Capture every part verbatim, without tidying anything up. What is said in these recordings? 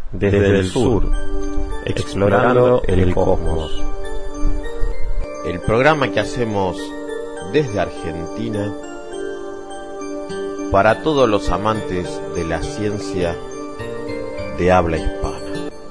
desde el sur, explorando el cosmos. El programa que hacemos desde Argentina para todos los amantes de la ciencia de habla hispana.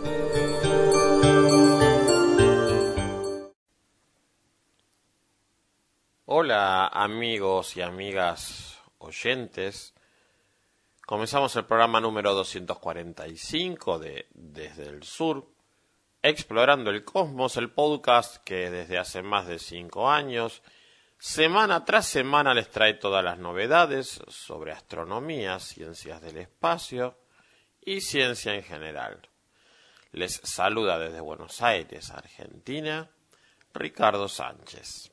Hola amigos y amigas oyentes. Comenzamos el programa número doscientos cuarenta y cinco de Desde el Sur, explorando el cosmos, el podcast que desde hace más de cinco años, semana tras semana les trae todas las novedades sobre astronomía, ciencias del espacio y ciencia en general. Les saluda desde Buenos Aires, Argentina, Ricardo Sánchez.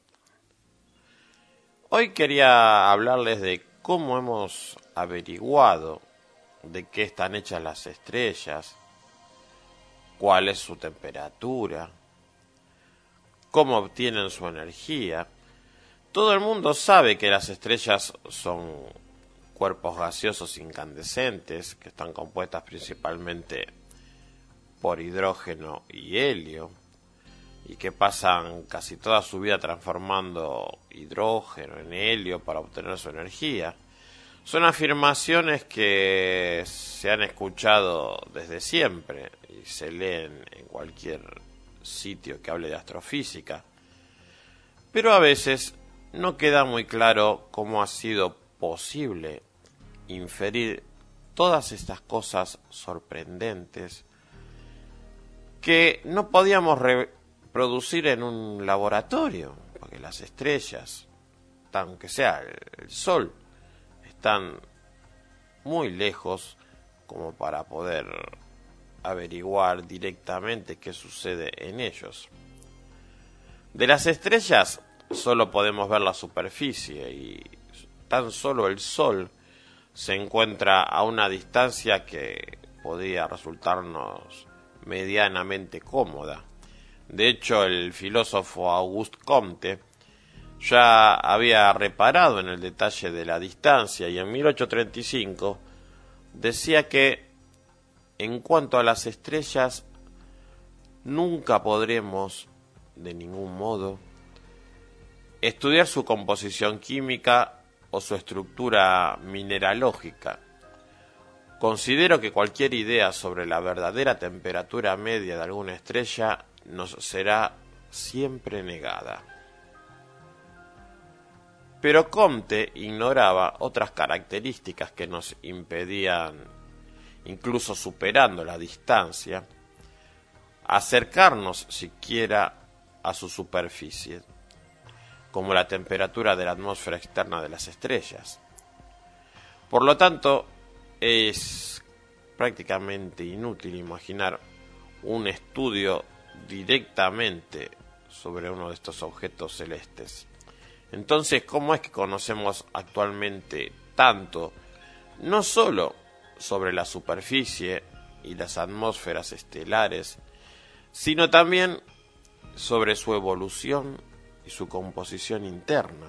Hoy quería hablarles de cómo hemos averiguado de qué están hechas las estrellas, cuál es su temperatura, cómo obtienen su energía. Todo el mundo sabe que las estrellas son cuerpos gaseosos incandescentes que están compuestas principalmente por hidrógeno y helio y que pasan casi toda su vida transformando hidrógeno en helio para obtener su energía. Son afirmaciones que se han escuchado desde siempre y se leen en cualquier sitio que hable de astrofísica, pero a veces no queda muy claro cómo ha sido posible inferir todas estas cosas sorprendentes que no podíamos reproducir en un laboratorio, porque las estrellas, aunque sea el Sol, están muy lejos como para poder averiguar directamente qué sucede en ellos. De las estrellas solo podemos ver la superficie y tan solo el Sol se encuentra a una distancia que podría resultarnos medianamente cómoda. De hecho, el filósofo Auguste Comte ya había reparado en el detalle de la distancia y en mil ochocientos treinta y cinco decía que en cuanto a las estrellas nunca podremos de ningún modo estudiar su composición química o su estructura mineralógica. Considero que cualquier idea sobre la verdadera temperatura media de alguna estrella nos será siempre negada. Pero Comte ignoraba otras características que nos impedían, incluso superando la distancia, acercarnos siquiera a su superficie, como la temperatura de la atmósfera externa de las estrellas. Por lo tanto, es prácticamente inútil imaginar un estudio directamente sobre uno de estos objetos celestes. Entonces, ¿cómo es que conocemos actualmente tanto, no solo sobre la superficie y las atmósferas estelares, sino también sobre su evolución y su composición interna?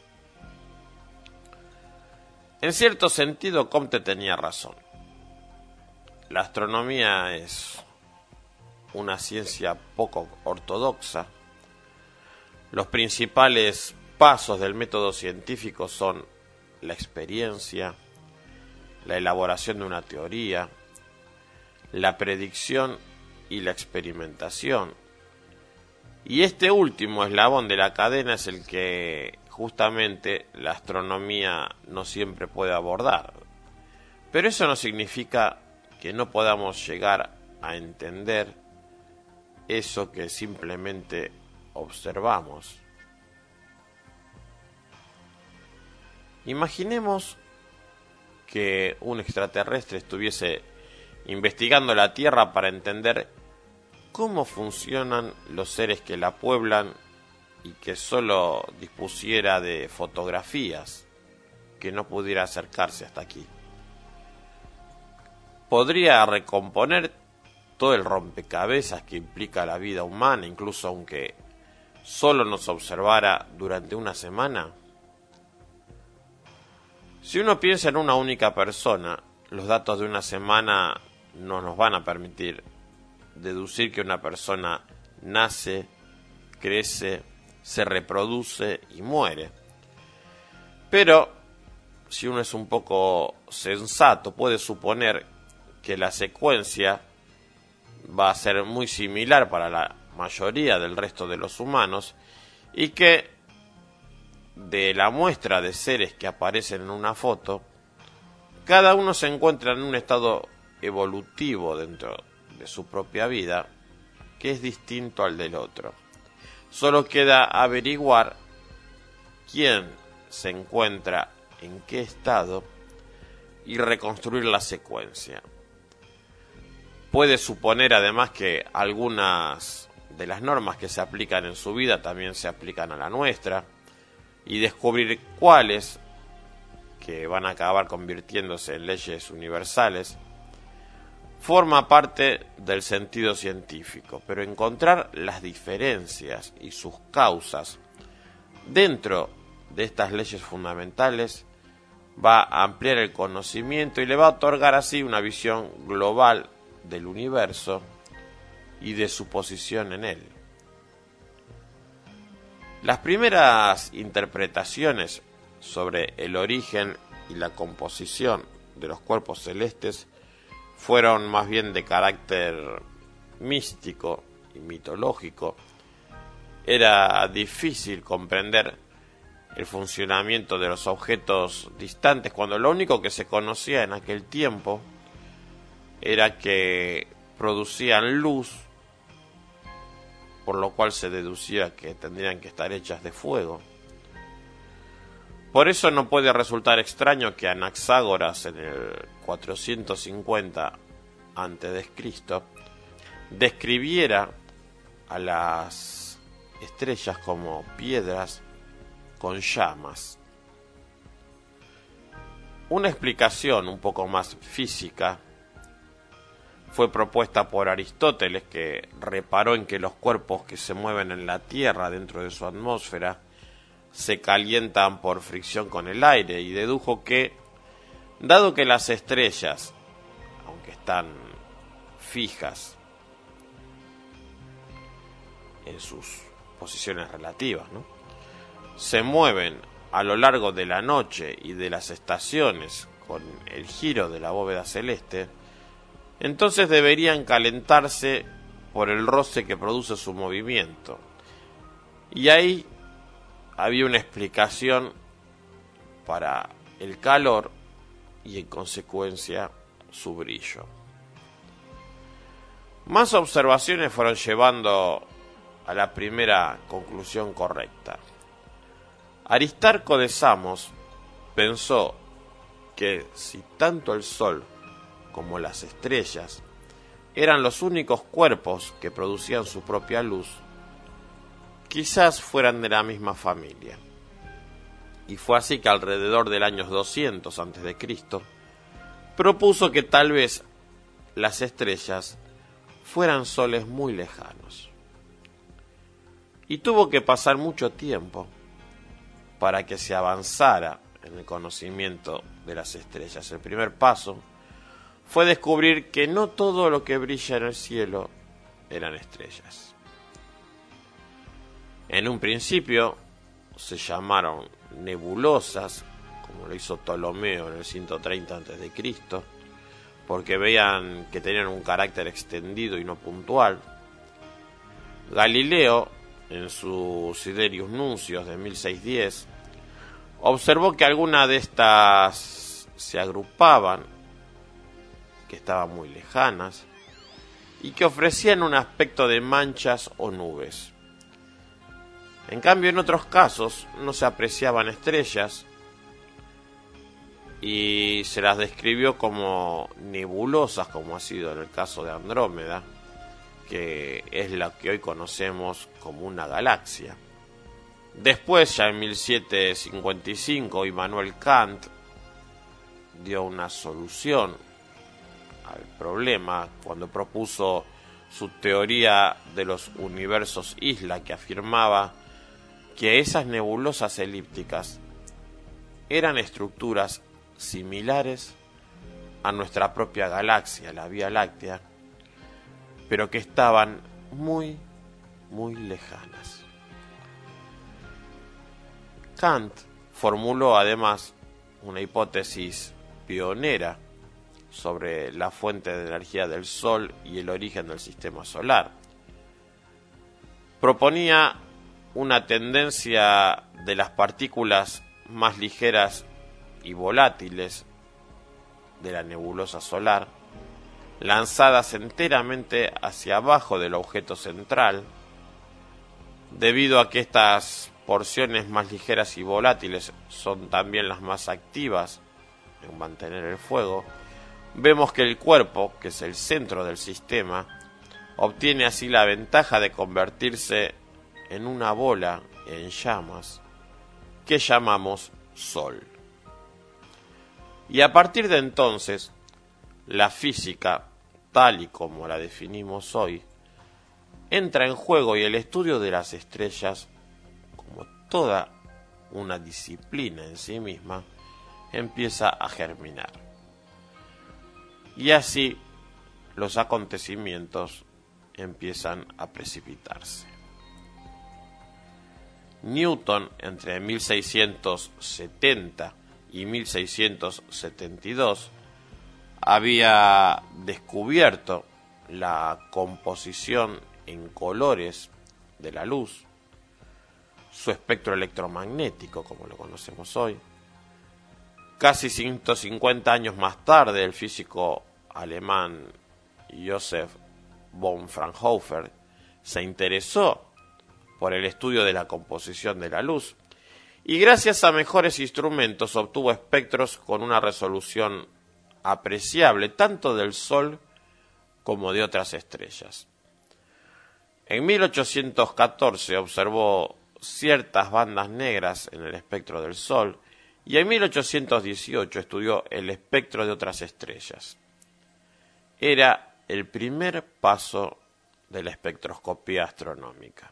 En cierto sentido, Comte tenía razón. La astronomía es una ciencia poco ortodoxa. Los principales pasos del método científico son la experiencia, la elaboración de una teoría, la predicción y la experimentación. Y este último eslabón de la cadena es el que justamente la astronomía no siempre puede abordar. Pero eso no significa que no podamos llegar a entender eso que simplemente observamos. Imaginemos que un extraterrestre estuviese investigando la Tierra para entender cómo funcionan los seres que la pueblan y que solo dispusiera de fotografías, que no pudiera acercarse hasta aquí. Podría recomponer todo el rompecabezas que implica la vida humana, incluso aunque solo nos observara durante una semana. Si uno piensa en una única persona, los datos de una semana no nos van a permitir deducir que una persona nace, crece, se reproduce y muere. Pero, si uno es un poco sensato, puede suponer que la secuencia va a ser muy similar para la mayoría del resto de los humanos y que de la muestra de seres que aparecen en una foto, cada uno se encuentra en un estado evolutivo dentro de su propia vida que es distinto al del otro. Solo queda averiguar quién se encuentra en qué estado y reconstruir la secuencia. Puede suponer además que algunas de las normas que se aplican en su vida también se aplican a la nuestra, y descubrir cuáles, que van a acabar convirtiéndose en leyes universales, forma parte del sentido científico, pero encontrar las diferencias y sus causas dentro de estas leyes fundamentales va a ampliar el conocimiento y le va a otorgar así una visión global del universo y de su posición en él. Las primeras interpretaciones sobre el origen y la composición de los cuerpos celestes fueron más bien de carácter místico y mitológico. Era difícil comprender el funcionamiento de los objetos distantes cuando lo único que se conocía en aquel tiempo era que producían luz, por lo cual se deducía que tendrían que estar hechas de fuego. Por eso no puede resultar extraño que Anaxágoras en el cuatrocientos cincuenta antes de Cristo describiera a las estrellas como piedras con llamas. Una explicación un poco más física fue propuesta por Aristóteles, que reparó en que los cuerpos que se mueven en la Tierra dentro de su atmósfera se calientan por fricción con el aire, y dedujo que, dado que las estrellas, aunque están fijas en sus posiciones relativas, ¿no?, se mueven a lo largo de la noche y de las estaciones con el giro de la bóveda celeste, entonces deberían calentarse por el roce que produce su movimiento. Y ahí había una explicación para el calor y en consecuencia su brillo. Más observaciones fueron llevando a la primera conclusión correcta. Aristarco de Samos pensó que si tanto el Sol como las estrellas eran los únicos cuerpos que producían su propia luz, quizás fueran de la misma familia. Y fue así que alrededor del año doscientos antes de Cristo propuso que tal vez las estrellas fueran soles muy lejanos. Y tuvo que pasar mucho tiempo para que se avanzara en el conocimiento de las estrellas. El primer paso fue descubrir que no todo lo que brilla en el cielo eran estrellas. En un principio se llamaron nebulosas, como lo hizo Ptolomeo en el ciento treinta antes de Cristo, porque veían que tenían un carácter extendido y no puntual. Galileo, en su Sidereus Nuncios de mil seiscientos diez, observó que algunas de estas se agrupaban, que estaban muy lejanas y que ofrecían un aspecto de manchas o nubes. En cambio, en otros casos no se apreciaban estrellas y se las describió como nebulosas, como ha sido en el caso de Andrómeda, que es la que hoy conocemos como una galaxia. Después, ya en mil setecientos cincuenta y cinco, Immanuel Kant dio una solución al problema cuando propuso su teoría de los universos isla, que afirmaba que esas nebulosas elípticas eran estructuras similares a nuestra propia galaxia, la Vía Láctea, pero que estaban muy, muy lejanas. Kant formuló además una hipótesis pionera sobre la fuente de energía del Sol y el origen del sistema solar. Proponía una tendencia de las partículas más ligeras y volátiles de la nebulosa solar, lanzadas enteramente hacia abajo del objeto central, debido a que estas porciones más ligeras y volátiles son también las más activas en mantener el fuego. Vemos que el cuerpo, que es el centro del sistema, obtiene así la ventaja de convertirse en una bola en llamas que llamamos Sol. Y a partir de entonces, la física, tal y como la definimos hoy, entra en juego y el estudio de las estrellas, como toda una disciplina en sí misma, empieza a germinar. Y así los acontecimientos empiezan a precipitarse. Newton, entre mil seiscientos setenta y mil seiscientos setenta y dos, había descubierto la composición en colores de la luz, su espectro electromagnético, como lo conocemos hoy. Casi ciento cincuenta años más tarde, el físico alemán Joseph von Fraunhofer se interesó por el estudio de la composición de la luz y gracias a mejores instrumentos obtuvo espectros con una resolución apreciable tanto del Sol como de otras estrellas. En mil ochocientos catorce observó ciertas bandas negras en el espectro del Sol y en mil ochocientos dieciocho estudió el espectro de otras estrellas. Era el primer paso de la espectroscopía astronómica.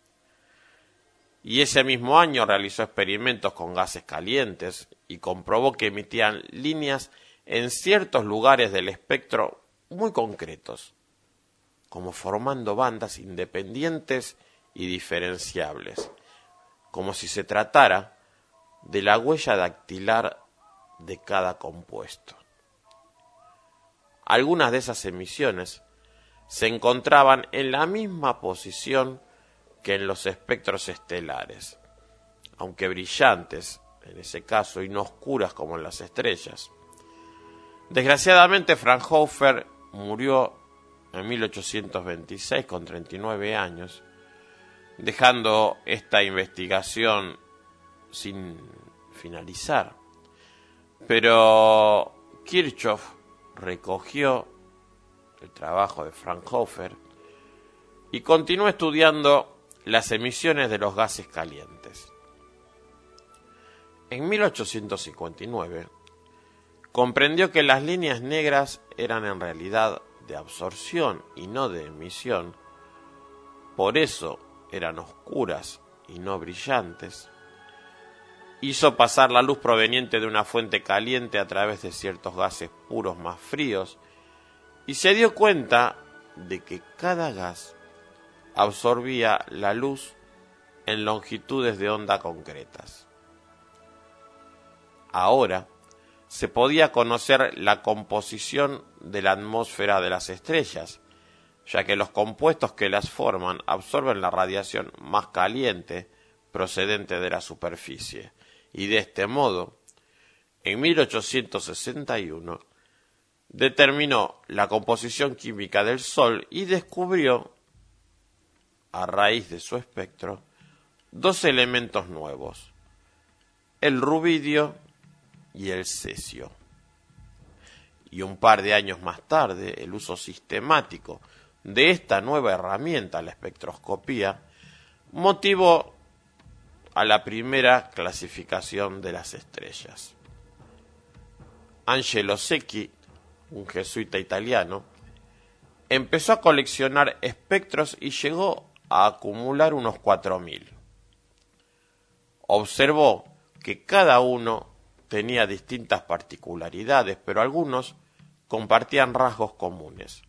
Y ese mismo año realizó experimentos con gases calientes y comprobó que emitían líneas en ciertos lugares del espectro muy concretos, como formando bandas independientes y diferenciables, como si se tratara de la huella dactilar de cada compuesto. Algunas de esas emisiones se encontraban en la misma posición que en los espectros estelares, aunque brillantes en ese caso y no oscuras como en las estrellas. Desgraciadamente Fraunhofer murió en mil ochocientos veintiséis con treinta y nueve años, dejando esta investigación sin finalizar. Pero Kirchhoff recogió el trabajo de Fraunhofer y continuó estudiando las emisiones de los gases calientes. En mil ochocientos cincuenta y nueve comprendió que las líneas negras eran en realidad de absorción y no de emisión, por eso eran oscuras y no brillantes. Hizo pasar la luz proveniente de una fuente caliente a través de ciertos gases puros más fríos y se dio cuenta de que cada gas absorbía la luz en longitudes de onda concretas. Ahora se podía conocer la composición de la atmósfera de las estrellas, ya que los compuestos que las forman absorben la radiación más caliente procedente de la superficie, y de este modo, en mil ochocientos sesenta y uno, determinó la composición química del Sol y descubrió, a raíz de su espectro, dos elementos nuevos, el rubidio y el cesio. Y un par de años más tarde, el uso sistemático de esta nueva herramienta, la espectroscopía, motivó a la primera clasificación de las estrellas. Angelo Secchi, un jesuita italiano, empezó a coleccionar espectros y llegó a acumular unos cuatro mil. Observó que cada uno tenía distintas particularidades, pero algunos compartían rasgos comunes.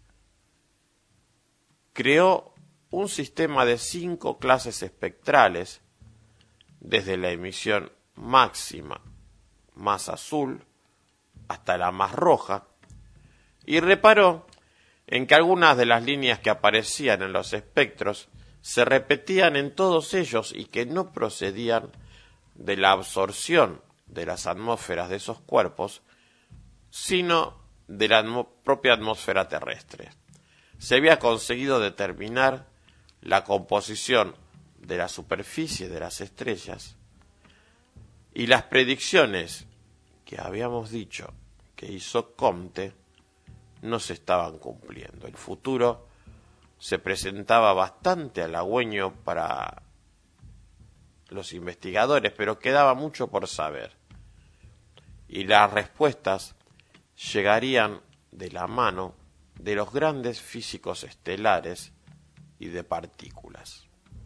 Creó un sistema de cinco clases espectrales, desde la emisión máxima, más azul, hasta la más roja, y reparó en que algunas de las líneas que aparecían en los espectros se repetían en todos ellos y que no procedían de la absorción de las atmósferas de esos cuerpos, sino de la atmo- propia atmósfera terrestre. Se había conseguido determinar la composición de la superficie de las estrellas y las predicciones que habíamos dicho que hizo Comte no se estaban cumpliendo. El futuro se presentaba bastante halagüeño para los investigadores, pero quedaba mucho por saber. Y las respuestas llegarían de la mano de los grandes físicos estelares y de partículas.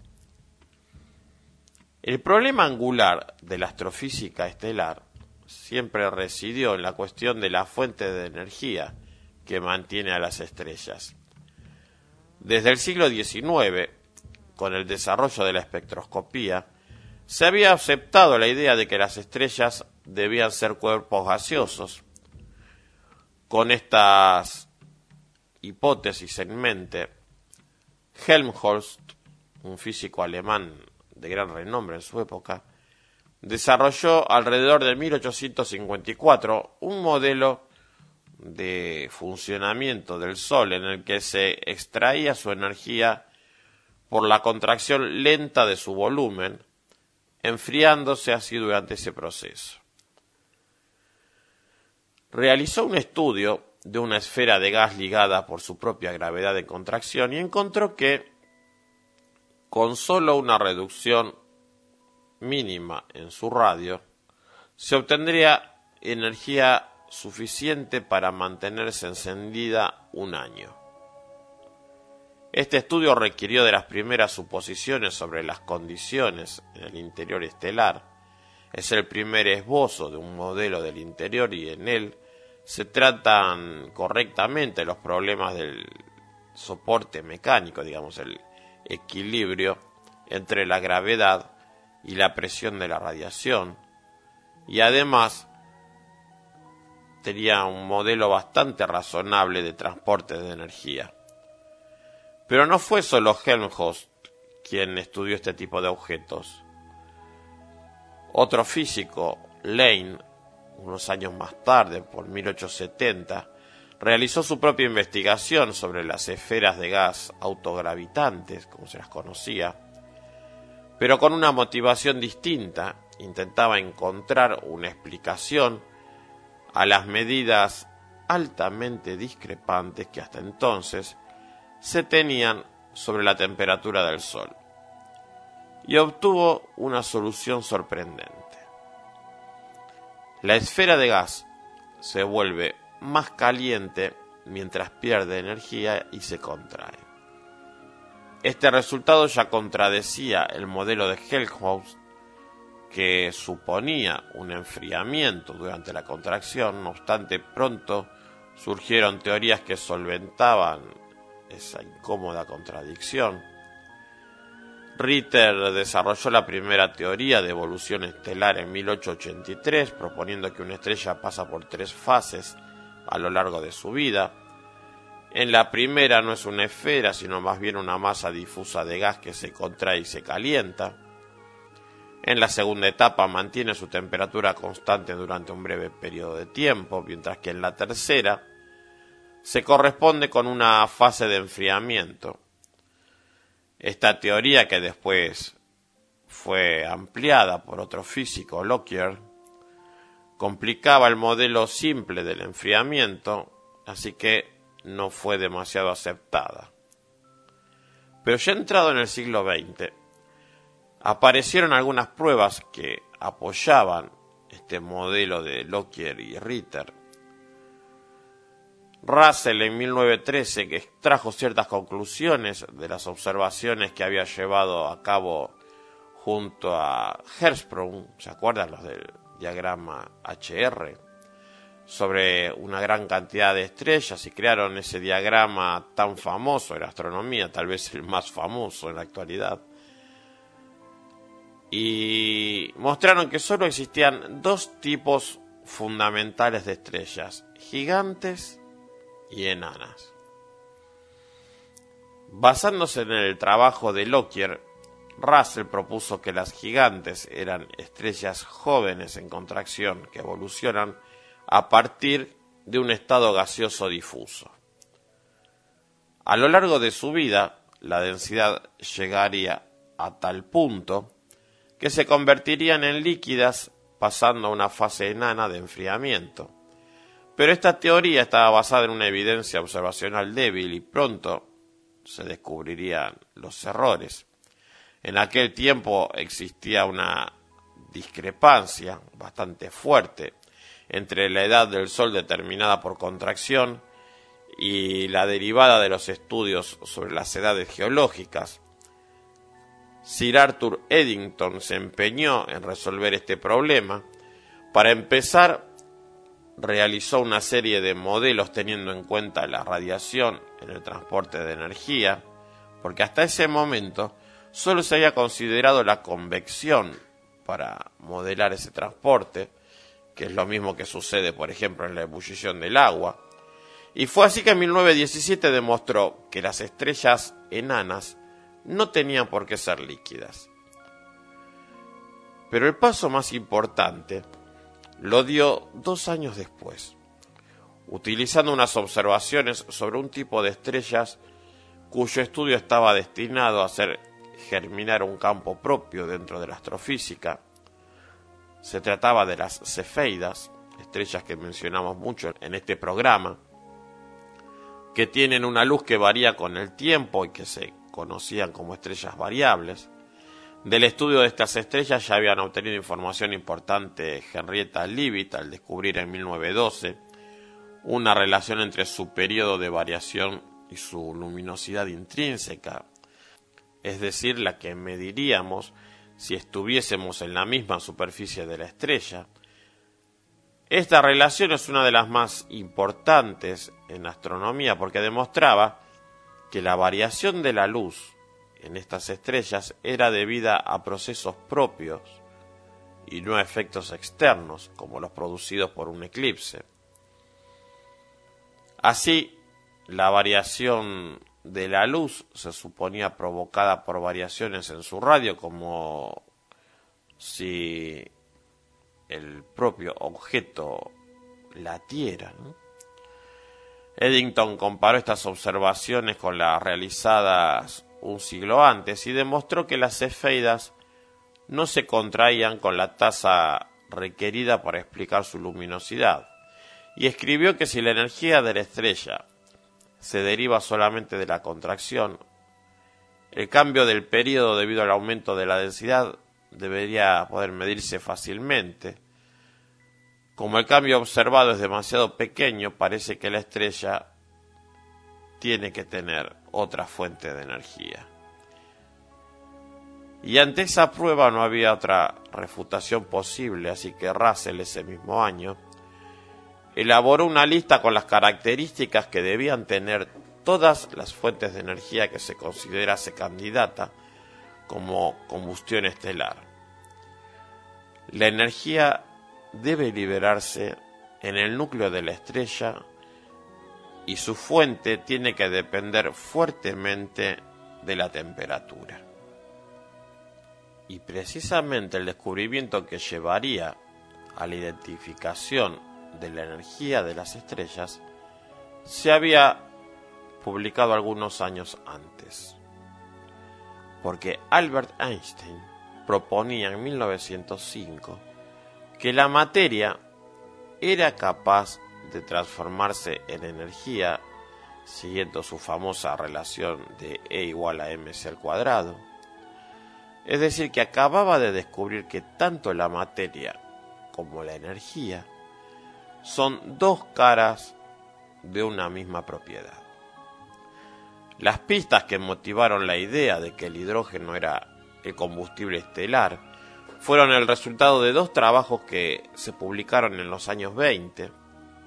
El problema angular de la astrofísica estelar siempre residió en la cuestión de la fuente de energía que mantiene a las estrellas. Desde el siglo diecinueve, con el desarrollo de la espectroscopía, se había aceptado la idea de que las estrellas debían ser cuerpos gaseosos. Con estas hipótesis en mente, Helmholtz, un físico alemán de gran renombre en su época, desarrolló alrededor de mil ochocientos cincuenta y cuatro un modelo de funcionamiento del Sol en el que se extraía su energía por la contracción lenta de su volumen, enfriándose así durante ese proceso. Realizó un estudio de una esfera de gas ligada por su propia gravedad de contracción y encontró que, con solo una reducción mínima en su radio, se obtendría energía suficiente para mantenerse encendida un año. Este estudio requirió de las primeras suposiciones sobre las condiciones en el interior estelar. Es el primer esbozo de un modelo del interior y en él se tratan correctamente los problemas del soporte mecánico, digamos, el equilibrio entre la gravedad y la presión de la radiación, y además tenía un modelo bastante razonable de transporte de energía. Pero no fue solo Helmholtz quien estudió este tipo de objetos. Otro físico, Lane, unos años más tarde, por mil ochocientos setenta, realizó su propia investigación sobre las esferas de gas autogravitantes, como se las conocía, pero con una motivación distinta. Intentaba encontrar una explicación a las medidas altamente discrepantes que hasta entonces se tenían sobre la temperatura del Sol, y obtuvo una solución sorprendente. La esfera de gas se vuelve más caliente mientras pierde energía y se contrae. Este resultado ya contradecía el modelo de Helmholtz, que suponía un enfriamiento durante la contracción. No obstante, pronto surgieron teorías que solventaban esa incómoda contradicción. Ritter desarrolló la primera teoría de evolución estelar en mil ochocientos ochenta y tres, proponiendo que una estrella pasa por tres fases a lo largo de su vida. En la primera no es una esfera, sino más bien una masa difusa de gas que se contrae y se calienta. En la segunda etapa mantiene su temperatura constante durante un breve periodo de tiempo, mientras que en la tercera se corresponde con una fase de enfriamiento. Esta teoría, que después fue ampliada por otro físico, Lockyer, complicaba el modelo simple del enfriamiento, así que no fue demasiado aceptada. Pero ya entrado en el siglo veinte, aparecieron algunas pruebas que apoyaban este modelo de Lockyer y Ritter. Russell en mil novecientos trece, que extrajo ciertas conclusiones de las observaciones que había llevado a cabo junto a Hertzsprung, ¿se acuerdan los del diagrama H R? sobre una gran cantidad de estrellas y crearon ese diagrama tan famoso en astronomía, tal vez el más famoso en la actualidad. Y mostraron que solo existían dos tipos fundamentales de estrellas, gigantes y enanas. Basándose en el trabajo de Lockyer, Russell propuso que las gigantes eran estrellas jóvenes en contracción que evolucionan a partir de un estado gaseoso difuso. A lo largo de su vida, la densidad llegaría a tal punto que se convertirían en líquidas pasando a una fase enana de enfriamiento. Pero esta teoría estaba basada en una evidencia observacional débil y pronto se descubrirían los errores. En aquel tiempo existía una discrepancia bastante fuerte entre la edad del Sol determinada por contracción y la derivada de los estudios sobre las edades geológicas. Sir Arthur Eddington se empeñó en resolver este problema. Para empezar, realizó una serie de modelos teniendo en cuenta la radiación en el transporte de energía, porque hasta ese momento solo se había considerado la convección para modelar ese transporte, que es lo mismo que sucede, por ejemplo, en la ebullición del agua. Y fue así que en mil novecientos diecisiete demostró que las estrellas enanas no tenían por qué ser líquidas. Pero el paso más importante lo dio dos años después, utilizando unas observaciones sobre un tipo de estrellas cuyo estudio estaba destinado a hacer germinar un campo propio dentro de la astrofísica. Se trataba de las cefeidas, estrellas que mencionamos mucho en este programa, que tienen una luz que varía con el tiempo y que se conocían como estrellas variables. Del estudio de estas estrellas ya habían obtenido información importante Henrietta Leavitt al descubrir en mil novecientos doce una relación entre su periodo de variación y su luminosidad intrínseca, es decir, la que mediríamos si estuviésemos en la misma superficie de la estrella. Esta relación es una de las más importantes en astronomía porque demostraba que la variación de la luz en estas estrellas era debida a procesos propios y no a efectos externos como los producidos por un eclipse. Así, la variación de la luz se suponía provocada por variaciones en su radio, como si el propio objeto latiera, ¿no? Eddington comparó estas observaciones con las realizadas un siglo antes y demostró que las cefeidas no se contraían con la tasa requerida para explicar su luminosidad, y escribió que si la energía de la estrella se deriva solamente de la contracción, el cambio del período debido al aumento de la densidad debería poder medirse fácilmente. Como el cambio observado es demasiado pequeño, parece que la estrella tiene que tener otra fuente de energía. Y ante esa prueba no había otra refutación posible, así que Russell ese mismo año elaboró una lista con las características que debían tener todas las fuentes de energía que se considerase candidata como combustión estelar. La energía debe liberarse en el núcleo de la estrella y su fuente tiene que depender fuertemente de la temperatura. Y precisamente el descubrimiento que llevaría a la identificación de la energía de las estrellas se había publicado algunos años antes, porque Albert Einstein proponía en mil novecientos cinco que la materia era capaz de transformarse en energía siguiendo su famosa relación de E igual a mc al cuadrado. Es decir, que acababa de descubrir que tanto la materia como la energía son dos caras de una misma propiedad. Las pistas que motivaron la idea de que el hidrógeno era el combustible estelar fueron el resultado de dos trabajos que se publicaron en los años veinte.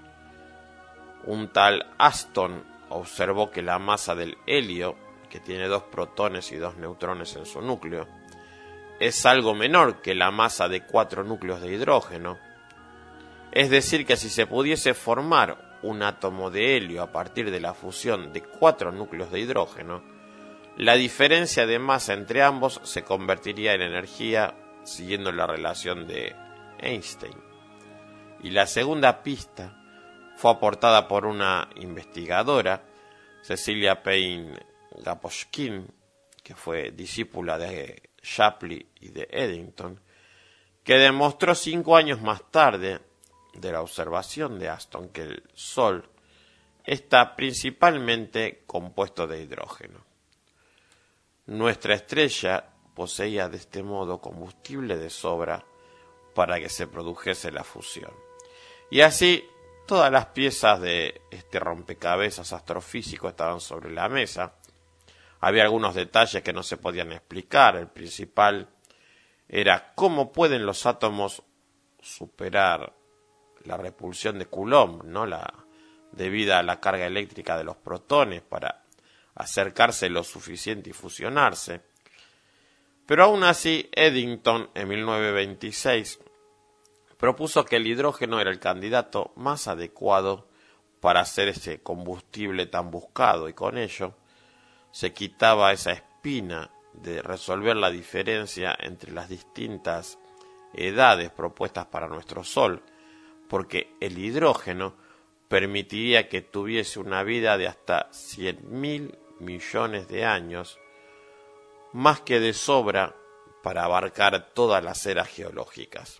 un tal Aston observó que la masa del helio, que tiene dos protones y dos neutrones en su núcleo, es algo menor que la masa de cuatro núcleos de hidrógeno. Es decir, que si se pudiese formar un átomo de helio a partir de la fusión de cuatro núcleos de hidrógeno, la diferencia de masa entre ambos se convertiría en energía siguiendo la relación de Einstein. Y la segunda pista fue aportada por una investigadora, Cecilia Payne-Gaposchkin, que fue discípula de Shapley y de Eddington, que demostró cinco años más tarde de la observación de Aston que el Sol está principalmente compuesto de hidrógeno. Nuestra estrella poseía de este modo combustible de sobra para que se produjese la fusión. Y así todas las piezas de este rompecabezas astrofísico estaban sobre la mesa. Había algunos detalles que no se podían explicar. El principal era cómo pueden los átomos superar la repulsión de Coulomb, ¿no? La, debida a la carga eléctrica de los protones para acercarse lo suficiente y fusionarse. Pero aún así, Eddington, en mil novecientos veintiséis, propuso que el hidrógeno era el candidato más adecuado para hacer ese combustible tan buscado, y con ello se quitaba esa espina de resolver la diferencia entre las distintas edades propuestas para nuestro Sol, porque el hidrógeno permitiría que tuviese una vida de hasta cien mil millones de años, más que de sobra para abarcar todas las eras geológicas.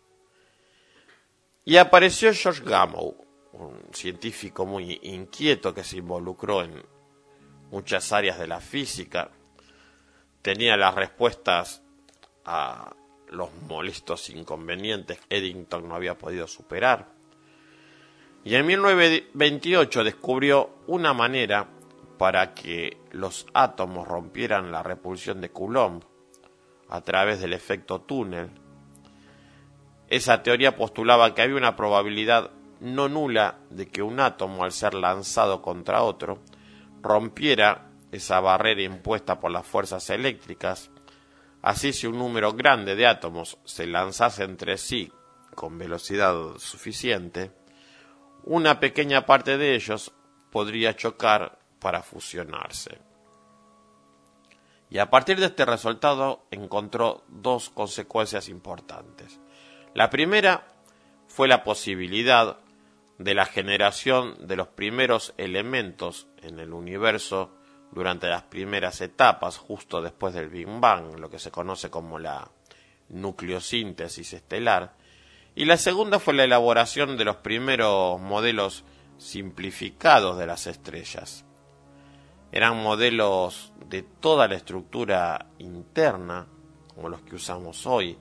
Y apareció George Gamow, un científico muy inquieto que se involucró en muchas áreas de la física. Tenía las respuestas a los molestos inconvenientes que Eddington no había podido superar. Y en mil novecientos veintiocho descubrió una manera para que los átomos rompieran la repulsión de Coulomb a través del efecto túnel. Esa teoría postulaba que había una probabilidad no nula de que un átomo, al ser lanzado contra otro, rompiera esa barrera impuesta por las fuerzas eléctricas. Así, si un número grande de átomos se lanzase entre sí con velocidad suficiente, una pequeña parte de ellos podría chocar para fusionarse. Y a partir de este resultado encontró dos consecuencias importantes. La primera fue la posibilidad de la generación de los primeros elementos en el universo durante las primeras etapas, justo después del Big Bang, lo que se conoce como la nucleosíntesis estelar. Y la segunda fue la elaboración de los primeros modelos simplificados de las estrellas. Eran modelos de toda la estructura interna, como los que usamos hoy,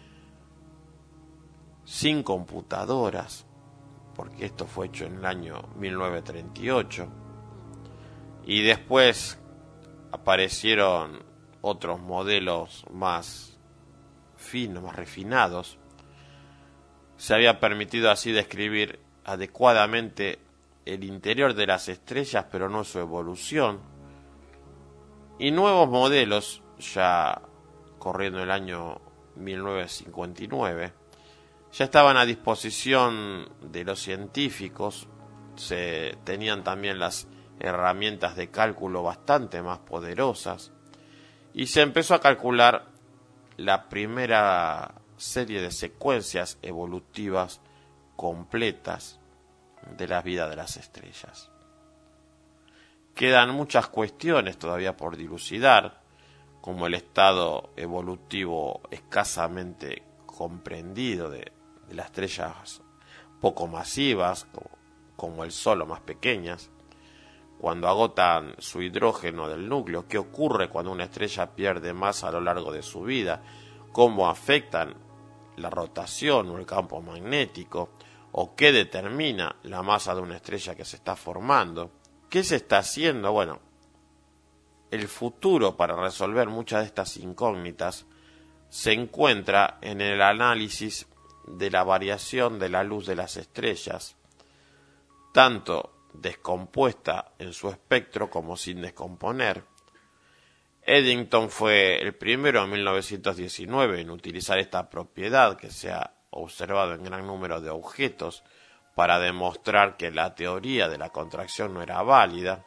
sin computadoras, porque esto fue hecho en el año mil novecientos treinta y ocho, y después aparecieron otros modelos más finos, más refinados. Se había permitido así describir adecuadamente el interior de las estrellas, pero no su evolución, y nuevos modelos, ya corriendo el año mil novecientos cincuenta y nueve, ya estaban a disposición de los científicos. Se tenían también las herramientas de cálculo bastante más poderosas, y se empezó a calcular la primera serie de secuencias evolutivas completas de la vida de las estrellas. Quedan muchas cuestiones todavía por dilucidar, como el estado evolutivo escasamente comprendido de, de las estrellas poco masivas, como, como el Sol, o más pequeñas, cuando agotan su hidrógeno del núcleo. ¿Qué ocurre cuando una estrella pierde masa a lo largo de su vida? ¿Cómo afectan la rotación o el campo magnético? ¿O qué determina la masa de una estrella que se está formando? ¿Qué se está haciendo? Bueno, el futuro para resolver muchas de estas incógnitas se encuentra en el análisis de la variación de la luz de las estrellas, tanto descompuesta en su espectro como sin descomponer. Eddington fue el primero en mil novecientos diecinueve en utilizar esta propiedad que se ha observado en gran número de objetos para demostrar que la teoría de la contracción no era válida.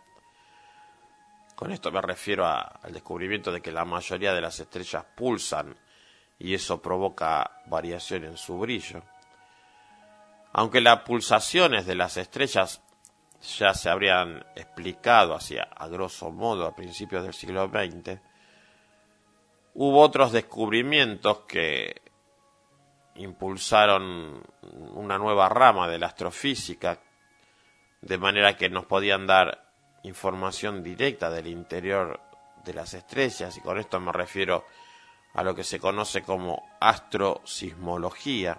Con esto me refiero a, al descubrimiento de que la mayoría de las estrellas pulsan y eso provoca variación en su brillo. Aunque las pulsaciones de las estrellas ya se habrían explicado hacia, a grosso modo a principios del siglo veinte, hubo otros descubrimientos que impulsaron una nueva rama de la astrofísica, de manera que nos podían dar información directa del interior de las estrellas, y con esto me refiero a lo que se conoce como astrosismología.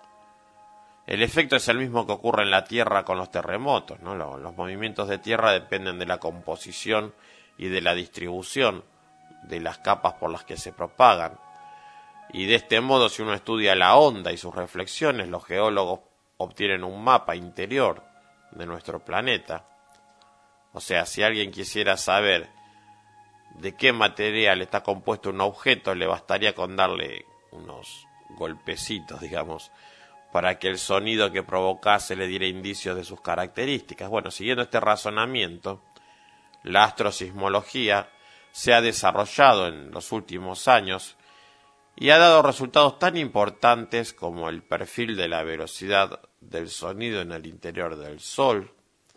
El efecto es el mismo que ocurre en la Tierra con los terremotos, ¿no? Los, los movimientos de Tierra dependen de la composición y de la distribución de las capas por las que se propagan. Y de este modo, si uno estudia la onda y sus reflexiones, los geólogos obtienen un mapa interior de nuestro planeta. O sea, si alguien quisiera saber de qué material está compuesto un objeto, le bastaría con darle unos golpecitos, digamos, para que el sonido que provocase le diera indicios de sus características. Bueno, siguiendo este razonamiento, la astrosismología se ha desarrollado en los últimos años y ha dado resultados tan importantes como el perfil de la velocidad del sonido en el interior del Sol.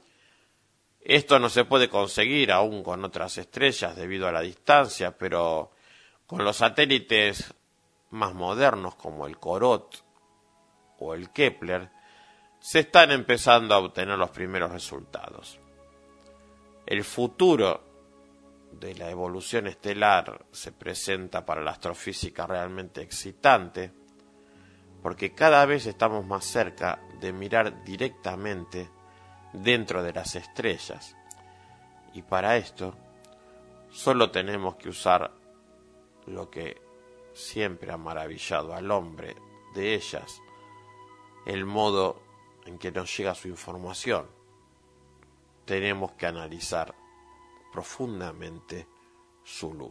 Esto no se puede conseguir aún con otras estrellas debido a la distancia, pero con los satélites más modernos como el Corot o el Kepler, se están empezando a obtener los primeros resultados. El futuro de la evolución estelar se presenta para la astrofísica realmente excitante, porque cada vez estamos más cerca de mirar directamente dentro de las estrellas, y para esto solo tenemos que usar lo que siempre ha maravillado al hombre de ellas, el modo en que nos llega su información. Tenemos que analizar profundamente su luz.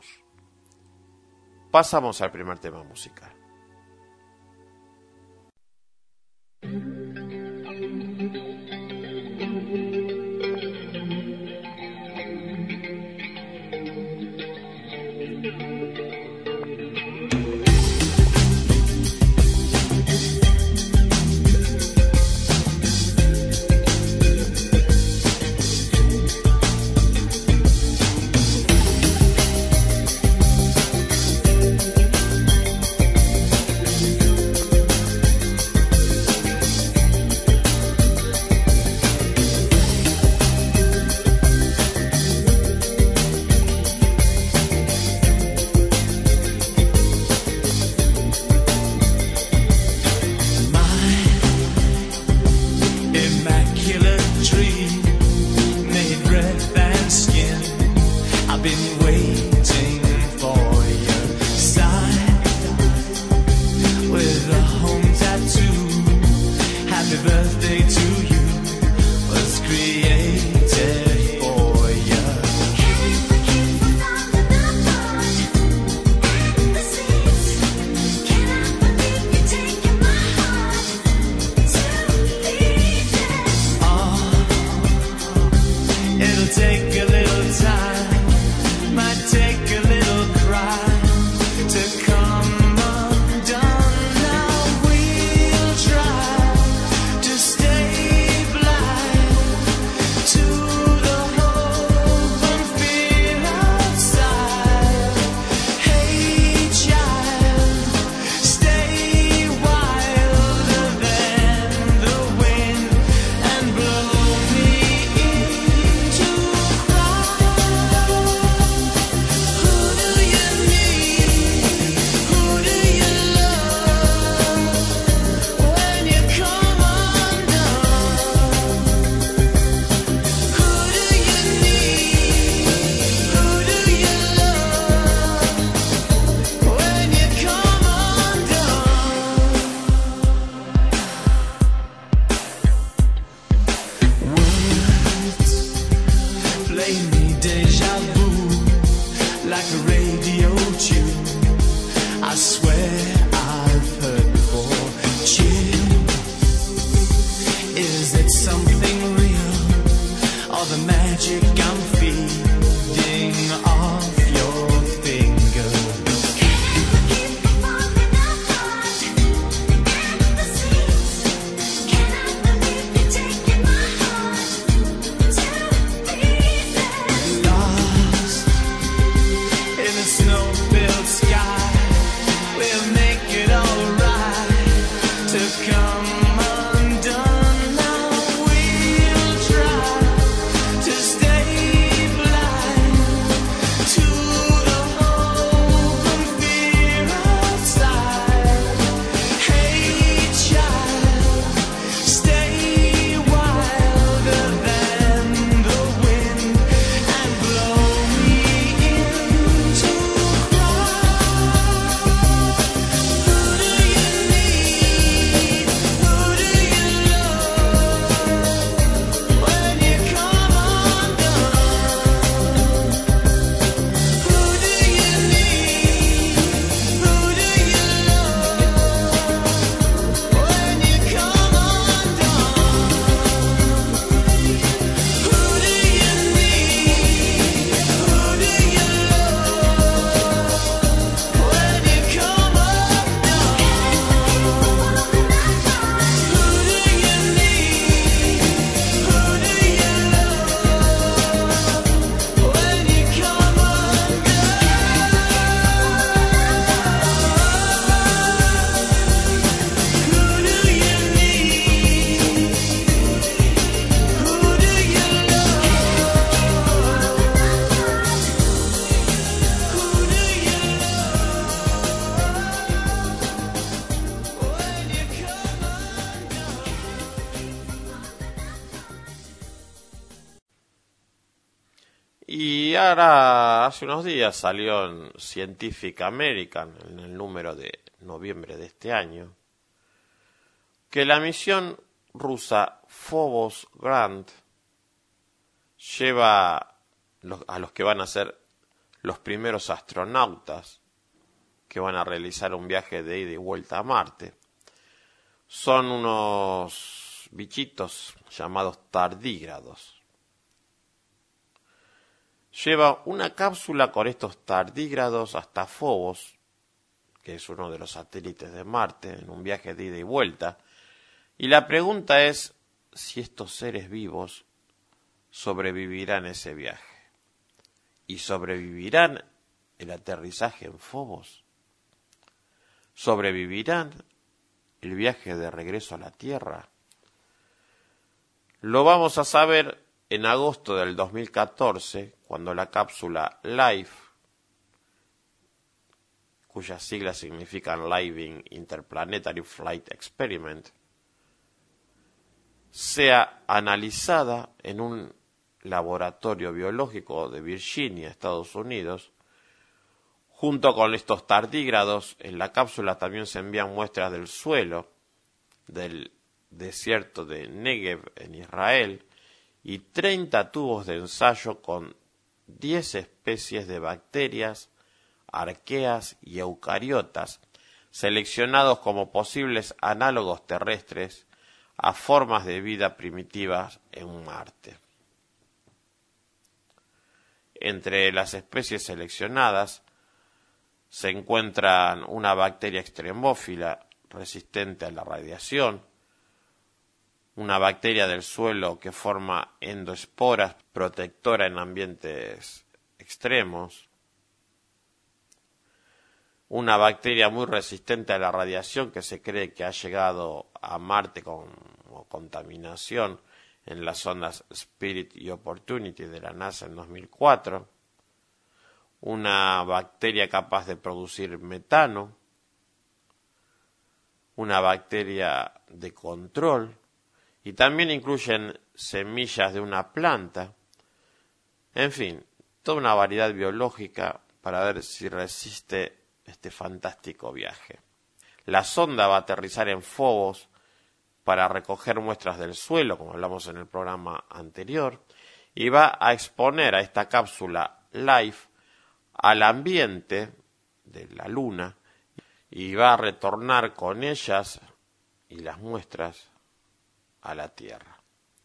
Pasamos al primer tema musical. Take a little time like a radio tune. I swear I've heard before. Chill, is it something real, or the magic I'm feeding off your fingers? Y ahora, hace unos días salió en Scientific American, en el número de noviembre de este año, que la misión rusa Phobos Grant lleva a los que van a ser los primeros astronautas que van a realizar un viaje de ida y vuelta a Marte. Son unos bichitos llamados tardígrados. Lleva una cápsula con estos tardígrados hasta Phobos, que es uno de los satélites de Marte, en un viaje de ida y vuelta. Y la pregunta es si estos seres vivos sobrevivirán ese viaje. ¿Y sobrevivirán el aterrizaje en Phobos? ¿Sobrevivirán el viaje de regreso a la Tierra? Lo vamos a saber en agosto del dos mil catorce, cuando la cápsula LIFE, cuyas siglas significan Living Interplanetary Flight Experiment, sea analizada en un laboratorio biológico de Virginia, Estados Unidos. Junto con estos tardígrados, en la cápsula también se envían muestras del suelo del desierto de Negev en Israel y treinta tubos de ensayo con diez especies de bacterias, arqueas y eucariotas, seleccionados como posibles análogos terrestres a formas de vida primitivas en Marte. Entre las especies seleccionadas se encuentran una bacteria extremófila resistente a la radiación, una bacteria del suelo que forma endoesporas protectora en ambientes extremos, una bacteria muy resistente a la radiación que se cree que ha llegado a Marte con contaminación en las sondas Spirit y Opportunity de la NASA en dos mil cuatro, una bacteria capaz de producir metano, una bacteria de control, y también incluyen semillas de una planta. En fin, toda una variedad biológica para ver si resiste este fantástico viaje. La sonda va a aterrizar en Phobos para recoger muestras del suelo, como hablamos en el programa anterior, y va a exponer a esta cápsula LIFE al ambiente de la Luna y va a retornar con ellas y las muestras a la Tierra.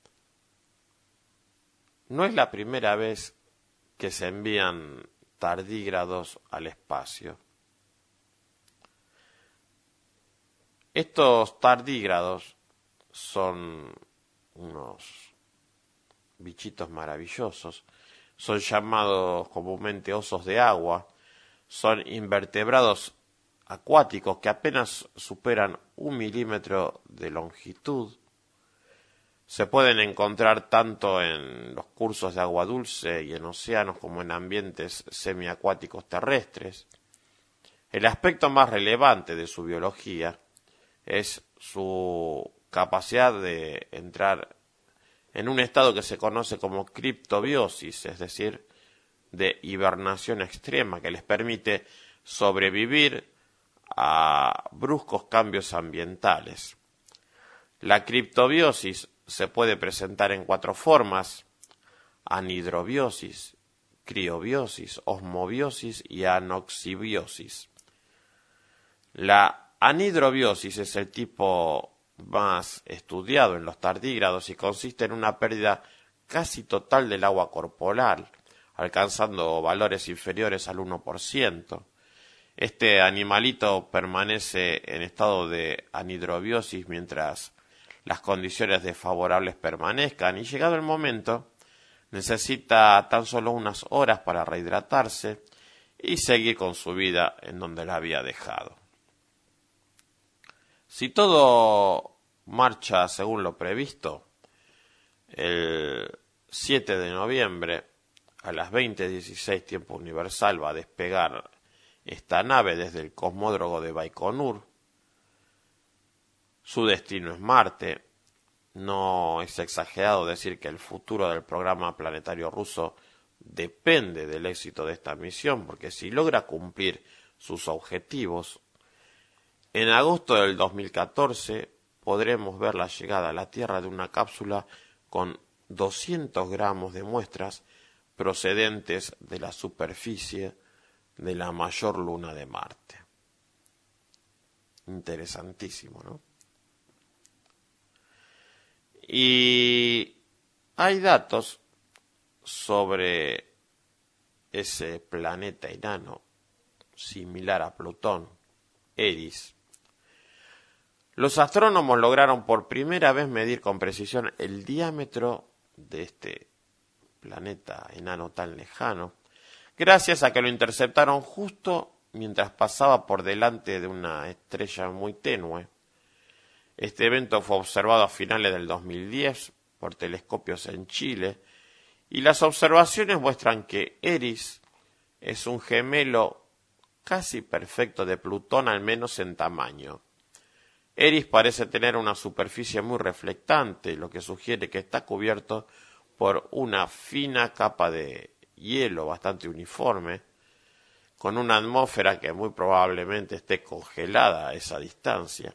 No es la primera vez que se envían tardígrados al espacio. Estos tardígrados son unos bichitos maravillosos, son llamados comúnmente osos de agua, son invertebrados acuáticos que apenas superan un milímetro de longitud. Se pueden encontrar tanto en los cursos de agua dulce y en océanos como en ambientes semiacuáticos terrestres. El aspecto más relevante de su biología es su capacidad de entrar en un estado que se conoce como criptobiosis, es decir, de hibernación extrema, que les permite sobrevivir a bruscos cambios ambientales. La criptobiosis se puede presentar en cuatro formas: anhidrobiosis, criobiosis, osmobiosis y anoxibiosis. La anhidrobiosis es el tipo más estudiado en los tardígrados y consiste en una pérdida casi total del agua corporal, alcanzando valores inferiores al uno por ciento. Este animalito permanece en estado de anhidrobiosis mientras las condiciones desfavorables permanezcan y, llegado el momento, necesita tan solo unas horas para rehidratarse y seguir con su vida en donde la había dejado. Si todo marcha según lo previsto, el siete de noviembre a las veinte dieciséis tiempo universal va a despegar esta nave desde el cosmódromo de Baikonur. Su destino es Marte. No es exagerado decir que el futuro del programa planetario ruso depende del éxito de esta misión, porque si logra cumplir sus objetivos, en agosto del dos mil catorce podremos ver la llegada a la Tierra de una cápsula con doscientos gramos de muestras procedentes de la superficie de la mayor luna de Marte. Interesantísimo, ¿no? Y hay datos sobre ese planeta enano similar a Plutón, Eris. Los astrónomos lograron por primera vez medir con precisión el diámetro de este planeta enano tan lejano, gracias a que lo interceptaron justo mientras pasaba por delante de una estrella muy tenue. Este evento fue observado a finales del dos mil diez por telescopios en Chile, y las observaciones muestran que Eris es un gemelo casi perfecto de Plutón, al menos en tamaño. Eris parece tener una superficie muy reflectante, lo que sugiere que está cubierto por una fina capa de hielo bastante uniforme, con una atmósfera que muy probablemente esté congelada a esa distancia.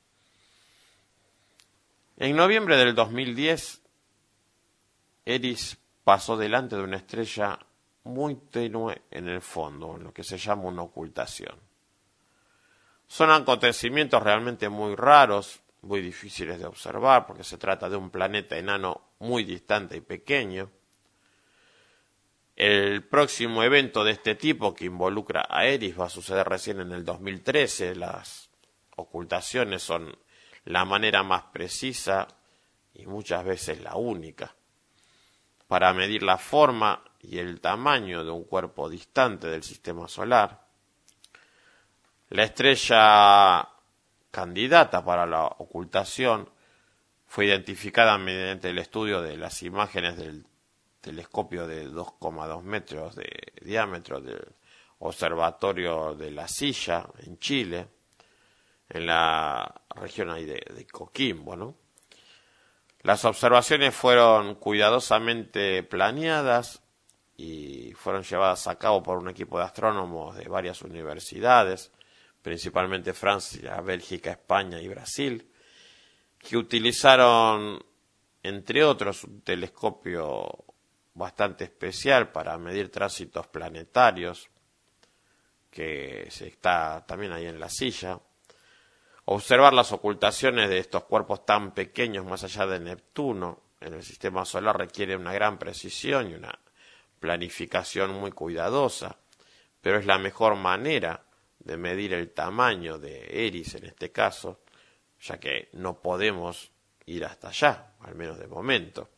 En noviembre del dos mil diez, Eris pasó delante de una estrella muy tenue en el fondo, en lo que se llama una ocultación. Son acontecimientos realmente muy raros, muy difíciles de observar, porque se trata de un planeta enano muy distante y pequeño. El próximo evento de este tipo que involucra a Eris va a suceder recién en el dos mil trece. Las ocultaciones son la manera más precisa y muchas veces la única para medir la forma y el tamaño de un cuerpo distante del sistema solar. La estrella candidata para la ocultación fue identificada mediante el estudio de las imágenes del telescopio de dos coma dos metros de diámetro del Observatorio de la Silla en Chile, en la región ahí de, de Coquimbo, ¿no? Las observaciones fueron cuidadosamente planeadas y fueron llevadas a cabo por un equipo de astrónomos de varias universidades, principalmente Francia, Bélgica, España y Brasil, que utilizaron, entre otros, un telescopio bastante especial para medir tránsitos planetarios, que se está también ahí en la silla. Observar las ocultaciones de estos cuerpos tan pequeños más allá de Neptuno en el sistema solar requiere una gran precisión y una planificación muy cuidadosa, pero es la mejor manera de medir el tamaño de Eris en este caso, ya que no podemos ir hasta allá, al menos de momento.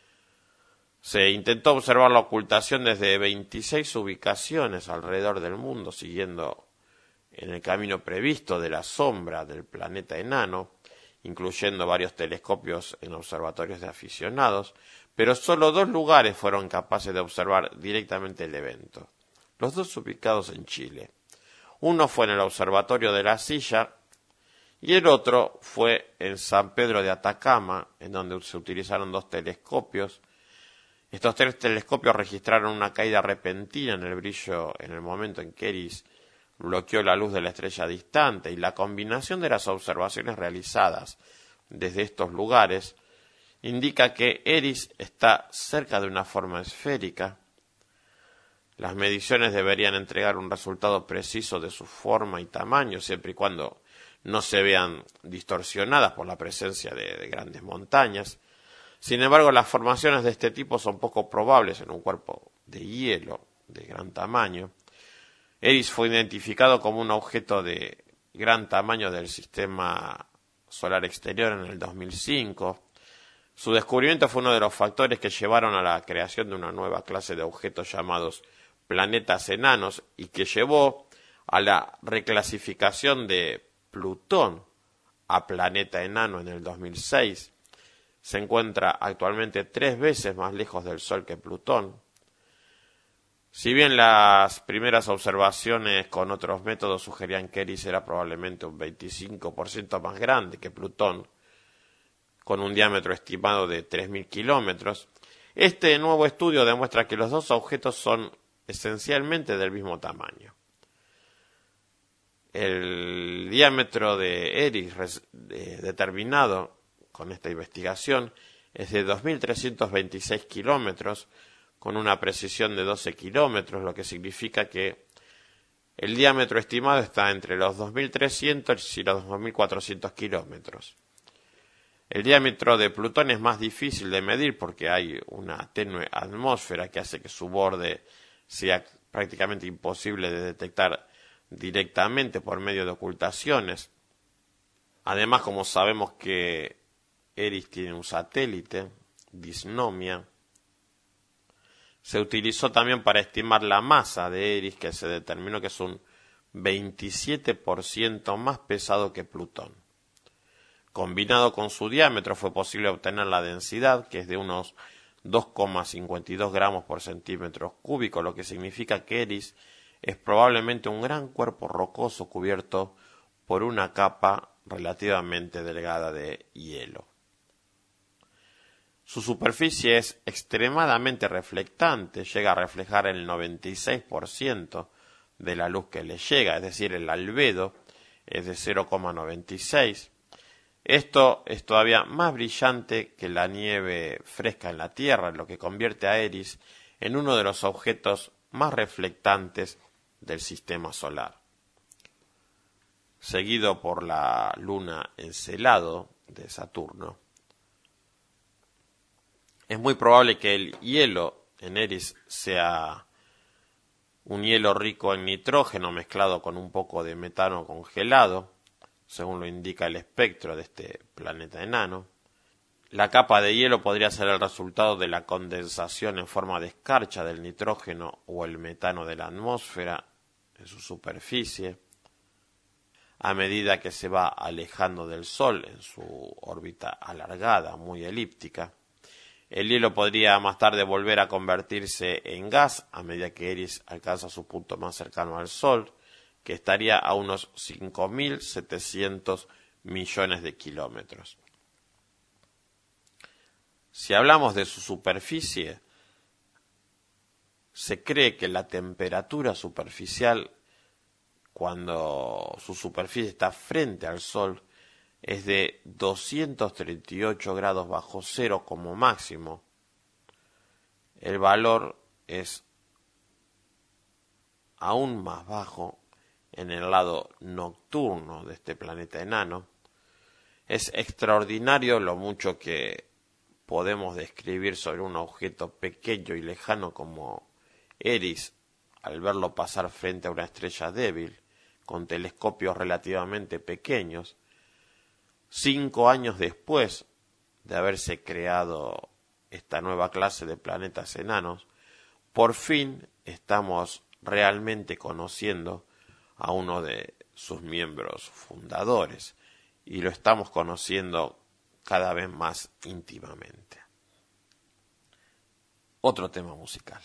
Se intentó observar la ocultación desde veintiséis ubicaciones alrededor del mundo, siguiendo en el camino previsto de la sombra del planeta enano, incluyendo varios telescopios en observatorios de aficionados, pero solo dos lugares fueron capaces de observar directamente el evento, los dos ubicados en Chile. Uno fue en el Observatorio de la Silla y el otro fue en San Pedro de Atacama, en donde se utilizaron dos telescopios. Estos tres telescopios registraron una caída repentina en el brillo en el momento en que Eris bloqueó la luz de la estrella distante, y la combinación de las observaciones realizadas desde estos lugares indica que Eris está cerca de una forma esférica. Las mediciones deberían entregar un resultado preciso de su forma y tamaño, siempre y cuando no se vean distorsionadas por la presencia de, de grandes montañas. Sin embargo, las formaciones de este tipo son poco probables en un cuerpo de hielo de gran tamaño. Eris fue identificado como un objeto de gran tamaño del sistema solar exterior en el dos mil cinco. Su descubrimiento fue uno de los factores que llevaron a la creación de una nueva clase de objetos llamados planetas enanos y que llevó a la reclasificación de Plutón a planeta enano en el dos mil seis. Se encuentra actualmente tres veces más lejos del Sol que Plutón. Si bien las primeras observaciones con otros métodos sugerían que Eris era probablemente un veinticinco por ciento más grande que Plutón, con un diámetro estimado de tres mil kilómetros, este nuevo estudio demuestra que los dos objetos son esencialmente del mismo tamaño. El diámetro de Eris determinado con esta investigación es de dos mil trescientos veintiséis kilómetros, con una precisión de doce kilómetros, lo que significa que el diámetro estimado está entre los dos mil trescientos y los dos mil cuatrocientos kilómetros. El diámetro de Plutón es más difícil de medir porque hay una tenue atmósfera que hace que su borde sea prácticamente imposible de detectar directamente por medio de ocultaciones. Además, como sabemos que Eris tiene un satélite, Dysnomia, se utilizó también para estimar la masa de Eris, que se determinó que es un veintisiete por ciento más pesado que Plutón. Combinado con su diámetro fue posible obtener la densidad, que es de unos dos coma cincuenta y dos gramos por centímetro cúbico, lo que significa que Eris es probablemente un gran cuerpo rocoso cubierto por una capa relativamente delgada de hielo. Su superficie es extremadamente reflectante, llega a reflejar el noventa y seis por ciento de la luz que le llega, es decir, el albedo es de cero coma noventa y seis. Esto es todavía más brillante que la nieve fresca en la Tierra, lo que convierte a Eris en uno de los objetos más reflectantes del sistema solar. Seguido por la luna Encelado de Saturno. Es muy probable que el hielo en Eris sea un hielo rico en nitrógeno mezclado con un poco de metano congelado, según lo indica el espectro de este planeta enano. La capa de hielo podría ser el resultado de la condensación en forma de escarcha del nitrógeno o el metano de la atmósfera en su superficie. A medida que se va alejando del Sol en su órbita alargada, muy elíptica, el hielo podría más tarde volver a convertirse en gas a medida que Eris alcanza su punto más cercano al Sol, que estaría a unos cinco mil setecientos millones de kilómetros. Si hablamos de su superficie, se cree que la temperatura superficial, cuando su superficie está frente al Sol, es de doscientos treinta y ocho grados bajo cero como máximo. El valor es aún más bajo en el lado nocturno de este planeta enano. Es extraordinario lo mucho que podemos describir sobre un objeto pequeño y lejano como Eris al verlo pasar frente a una estrella débil con telescopios relativamente pequeños, cinco años después de haberse creado esta nueva clase de planetas enanos. Por fin estamos realmente conociendo a uno de sus miembros fundadores y lo estamos conociendo cada vez más íntimamente. Otro tema musical.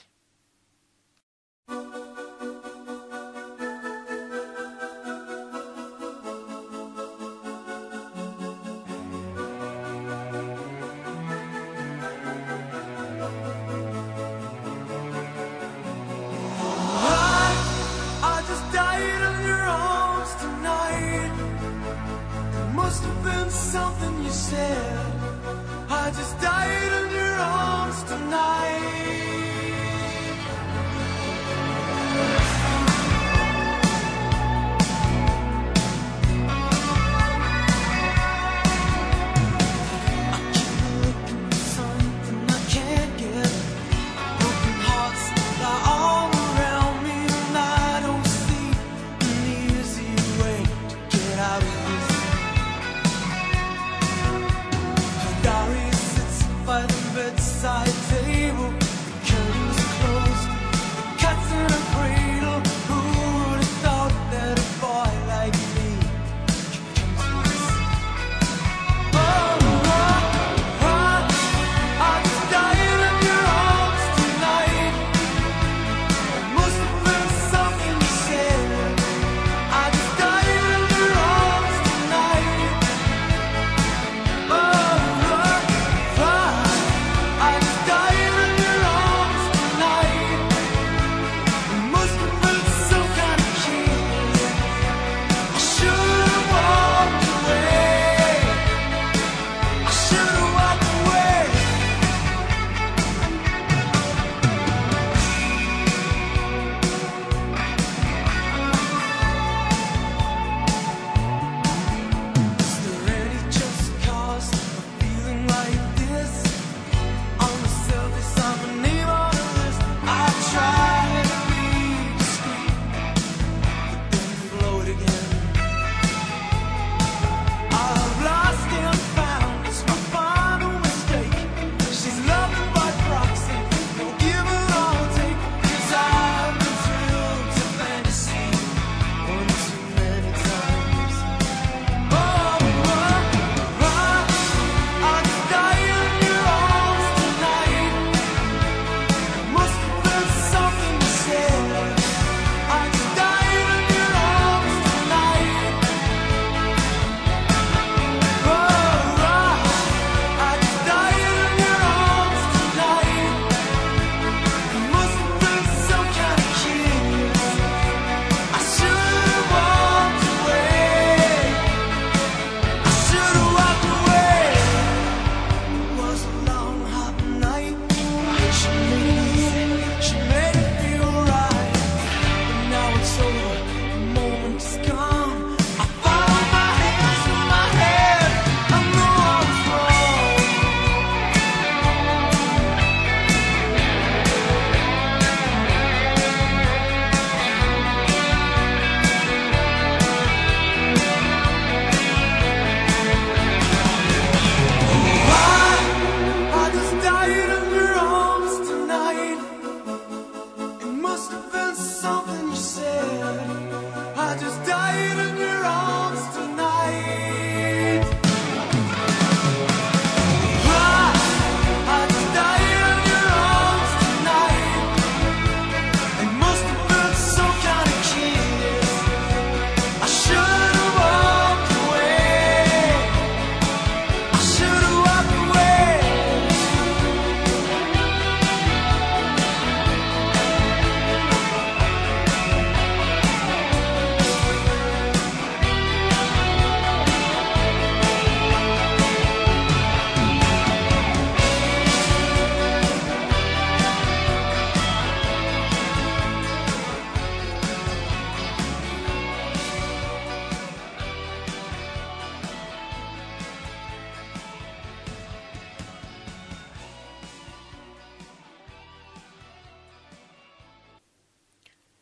Something you said, I just died in your arms tonight. I keep looking for something I can't get. Broken hearts lie all around me, and I don't see an easy way to get out of this. By the bedside table, the curtains are closed, the cat's in a cradle. Who would have thought that a boy like me could come to this? Oh, oh, oh, I just died in your arms tonight. It must have been something you said. I just died in your arms tonight. Oh,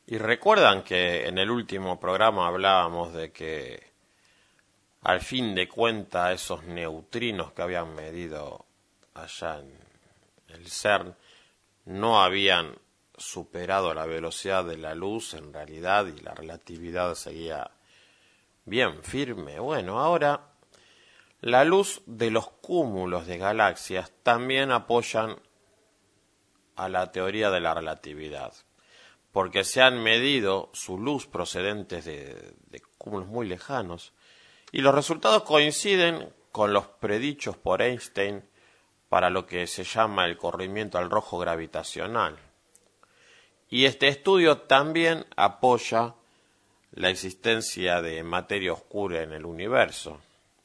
Y recuerdan que en el último programa hablábamos de que al fin de cuentas esos neutrinos que habían medido allá en el CERN no habían superado la velocidad de la luz en realidad y la relatividad seguía bien firme. Bueno, ahora la luz de los cúmulos de galaxias también apoyan a la teoría de la relatividad, porque se han medido su luz procedentes de, de cúmulos muy lejanos y los resultados coinciden con los predichos por Einstein para lo que se llama el corrimiento al rojo gravitacional. Y este estudio también apoya la existencia de materia oscura en el universo.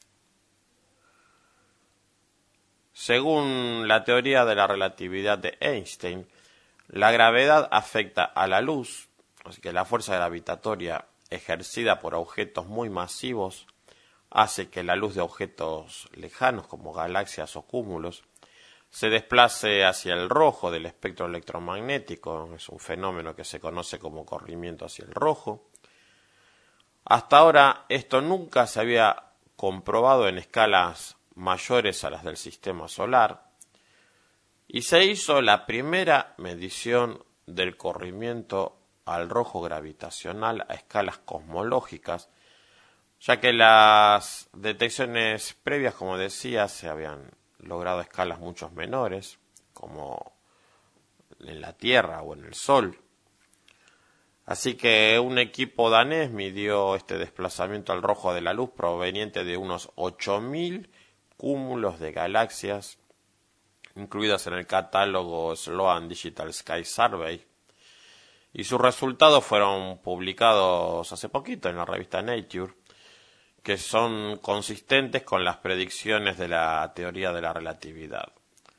Según la teoría de la relatividad de Einstein, la gravedad afecta a la luz, así que la fuerza gravitatoria ejercida por objetos muy masivos hace que la luz de objetos lejanos como galaxias o cúmulos se desplace hacia el rojo del espectro electromagnético. Es un fenómeno que se conoce como corrimiento hacia el rojo. Hasta ahora esto nunca se había comprobado en escalas mayores a las del sistema solar y se hizo la primera medición del corrimiento al rojo gravitacional a escalas cosmológicas, ya que las detecciones previas, como decía, se habían logrado a escalas mucho menores, como en la Tierra o en el Sol. Así que un equipo danés midió este desplazamiento al rojo de la luz proveniente de unos ocho mil cúmulos de galaxias, incluidas en el catálogo Sloan Digital Sky Survey, y sus resultados fueron publicados hace poquito en la revista Nature, que son consistentes con las predicciones de la teoría de la relatividad.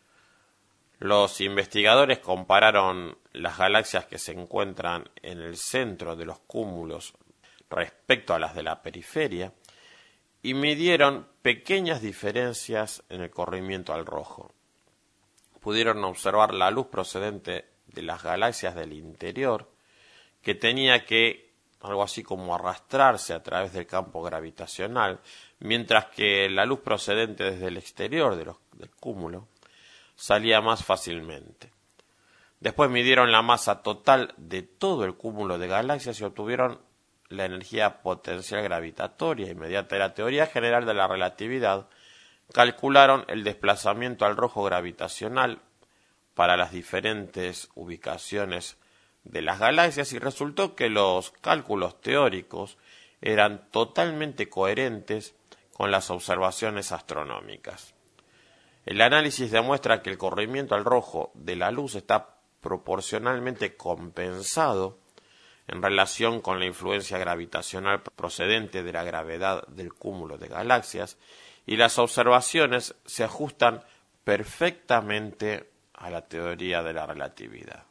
Los investigadores compararon las galaxias que se encuentran en el centro de los cúmulos respecto a las de la periferia y midieron pequeñas diferencias en el corrimiento al rojo. Pudieron observar la luz procedente de las galaxias del interior, que tenía que algo así como arrastrarse a través del campo gravitacional, mientras que la luz procedente desde el exterior de los, del cúmulo salía más fácilmente. Después midieron la masa total de todo el cúmulo de galaxias y obtuvieron la energía potencial gravitatoria y mediante la teoría general de la relatividad calcularon el desplazamiento al rojo gravitacional para las diferentes ubicaciones de las galaxias y resultó que los cálculos teóricos eran totalmente coherentes con las observaciones astronómicas. El análisis demuestra que el corrimiento al rojo de la luz está proporcionalmente compensado en relación con la influencia gravitacional procedente de la gravedad del cúmulo de galaxias y las observaciones se ajustan perfectamente a la teoría de la relatividad.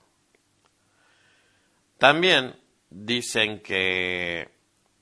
También dicen que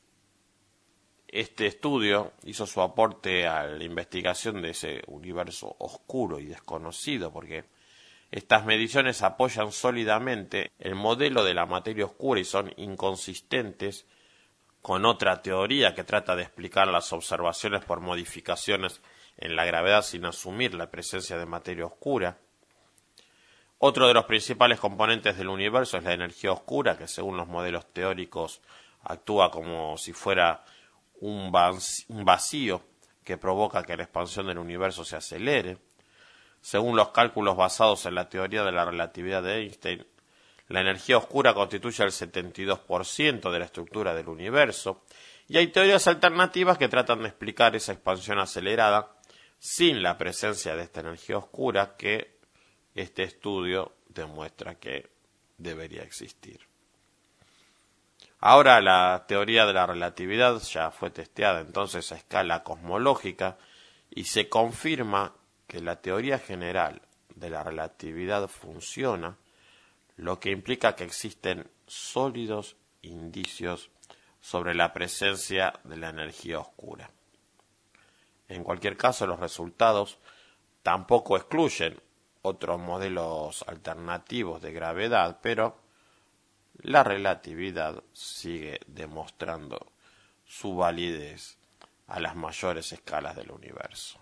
este estudio hizo su aporte a la investigación de ese universo oscuro y desconocido, porque estas mediciones apoyan sólidamente el modelo de la materia oscura y son inconsistentes con otra teoría que trata de explicar las observaciones por modificaciones en la gravedad sin asumir la presencia de materia oscura. Otro de los principales componentes del universo es la energía oscura, que según los modelos teóricos actúa como si fuera un vacío que provoca que la expansión del universo se acelere. Según los cálculos basados en la teoría de la relatividad de Einstein, la energía oscura constituye el setenta y dos por ciento de la estructura del universo, y hay teorías alternativas que tratan de explicar esa expansión acelerada sin la presencia de esta energía oscura que este estudio demuestra que debería existir. Ahora la teoría de la relatividad ya fue testeada entonces a escala cosmológica y se confirma que la teoría general de la relatividad funciona, lo que implica que existen sólidos indicios sobre la presencia de la energía oscura. En cualquier caso, los resultados tampoco excluyen otros modelos alternativos de gravedad, pero la relatividad sigue demostrando su validez a las mayores escalas del universo.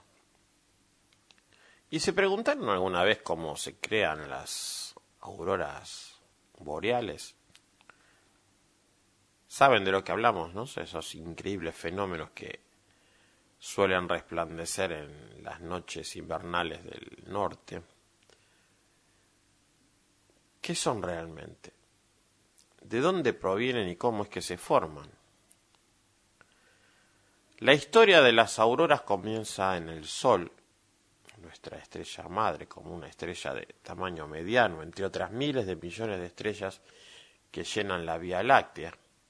¿Y se preguntaron alguna vez cómo se crean las auroras boreales? Saben de lo que hablamos, ¿no? Esos increíbles fenómenos que suelen resplandecer en las noches invernales del norte. ¿Qué son realmente? ¿De dónde provienen y cómo es que se forman? La historia de las auroras comienza en el Sol, nuestra estrella madre, como una estrella de tamaño mediano, entre otras miles de millones de estrellas que llenan la Vía Láctea.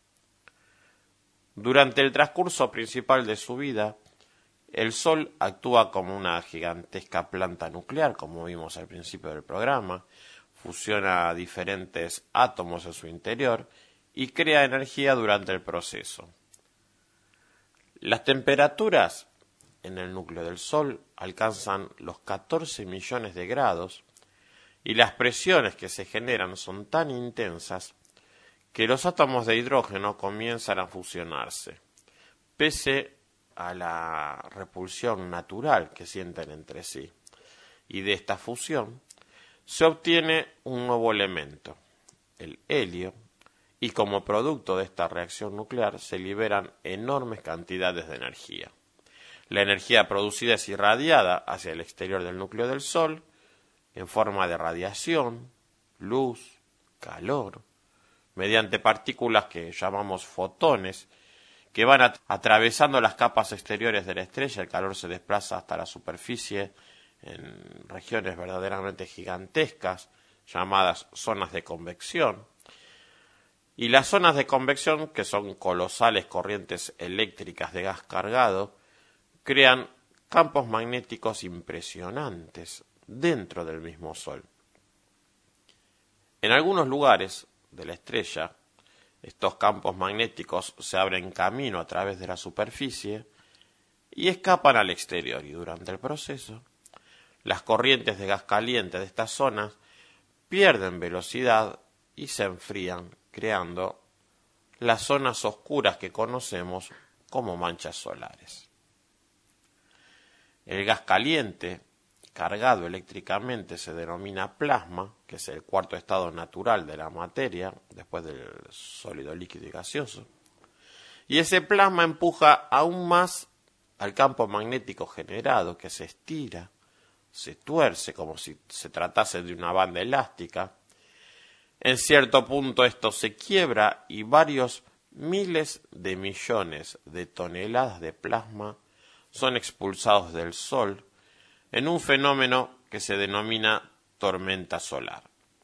Durante el transcurso principal de su vida, el Sol actúa como una gigantesca planta nuclear, como vimos al principio del programa, fusiona diferentes átomos en su interior y crea energía durante el proceso. Las temperaturas en el núcleo del Sol alcanzan los catorce millones de grados y las presiones que se generan son tan intensas que los átomos de hidrógeno comienzan a fusionarse, pese a la repulsión natural que sienten entre sí. Y de esta fusión se obtiene un nuevo elemento, el helio, y como producto de esta reacción nuclear se liberan enormes cantidades de energía. La energía producida es irradiada hacia el exterior del núcleo del Sol en forma de radiación, luz, calor, mediante partículas que llamamos fotones, que van at- atravesando las capas exteriores de la estrella. El calor se desplaza hasta la superficie en regiones verdaderamente gigantescas, llamadas zonas de convección. Y las zonas de convección, que son colosales corrientes eléctricas de gas cargado, crean campos magnéticos impresionantes dentro del mismo Sol. En algunos lugares de la estrella, estos campos magnéticos se abren camino a través de la superficie y escapan al exterior, y durante el proceso, las corrientes de gas caliente de estas zonas pierden velocidad y se enfrían, creando las zonas oscuras que conocemos como manchas solares. El gas caliente cargado eléctricamente se denomina plasma, que es el cuarto estado natural de la materia, después del sólido, líquido y gaseoso. Y ese plasma empuja aún más al campo magnético generado, que se estira, se tuerce como si se tratase de una banda elástica. En cierto punto esto se quiebra y varios miles de millones de toneladas de plasma son expulsados del Sol en un fenómeno que se denomina tormenta solar.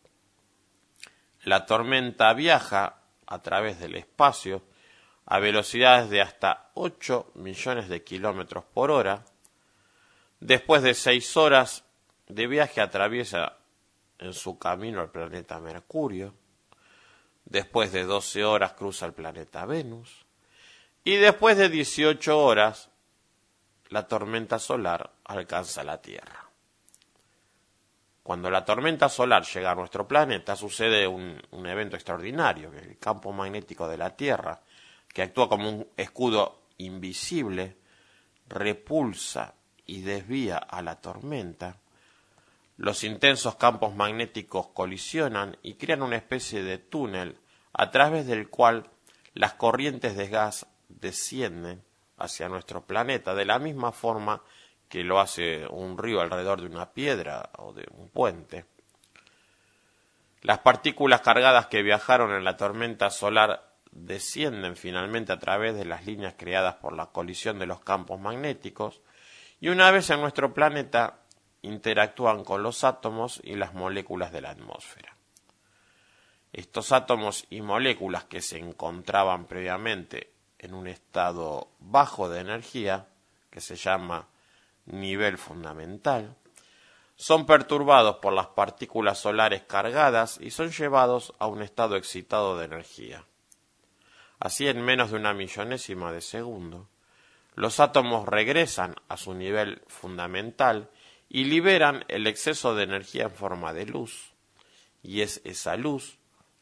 La tormenta viaja a través del espacio a velocidades de hasta ocho millones de kilómetros por hora. Después de seis horas de viaje atraviesa en su camino el planeta Mercurio. Después de doce horas cruza el planeta Venus. Y después de dieciocho horas la tormenta solar alcanza la Tierra. Cuando la tormenta solar llega a nuestro planeta, sucede un, un evento extraordinario, que el campo magnético de la Tierra, que actúa como un escudo invisible, repulsa y desvía a la tormenta. Los intensos campos magnéticos colisionan y crean una especie de túnel a través del cual las corrientes de gas descienden hacia nuestro planeta, de la misma forma que lo hace un río alrededor de una piedra o de un puente. Las partículas cargadas que viajaron en la tormenta solar descienden finalmente a través de las líneas creadas por la colisión de los campos magnéticos y una vez en nuestro planeta interactúan con los átomos y las moléculas de la atmósfera. Estos átomos y moléculas que se encontraban previamente en un estado bajo de energía, que se llama nivel fundamental, son perturbados por las partículas solares cargadas y son llevados a un estado excitado de energía. Así, en menos de una millonésima de segundo, los átomos regresan a su nivel fundamental y liberan el exceso de energía en forma de luz, y es esa luz